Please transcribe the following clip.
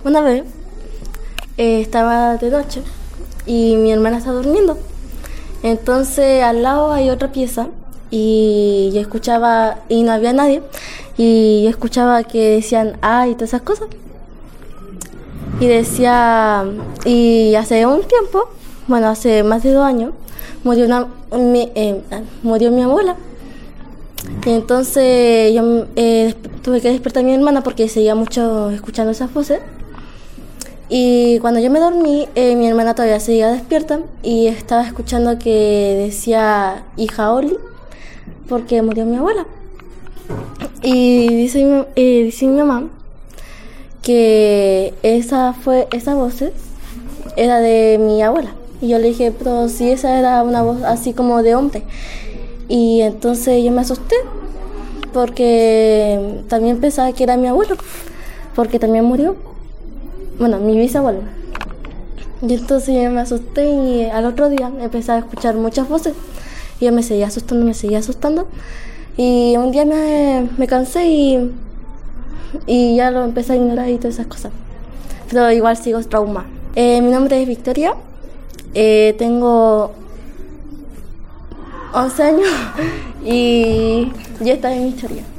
Una vez estaba de noche y mi hermana estaba durmiendo. Entonces al lado hay otra pieza y yo escuchaba, y no había nadie, y yo escuchaba que decían ay y todas esas cosas. Y decía, y hace un tiempo, bueno, hace más de 2 años, murió mi abuela. Y entonces yo tuve que despertar a mi hermana porque seguía mucho escuchando esas voces. Y cuando yo me dormí, mi hermana todavía seguía despierta y estaba escuchando que decía hija Oli, porque murió mi abuela. Y dice mi mamá que esa voz era de mi abuela. Y yo le dije, pero si esa era una voz así como de hombre. Y entonces yo me asusté porque también pensaba que era mi abuelo, porque también murió, bueno, mi bisabuelo. Y entonces yo me asusté y al otro día empecé a escuchar muchas voces y yo me seguía asustando. Y un día me cansé y ya lo empecé a ignorar y todas esas cosas. Pero igual sigo traumada. Mi nombre es Victoria, tengo 11 años y esta es mi historia.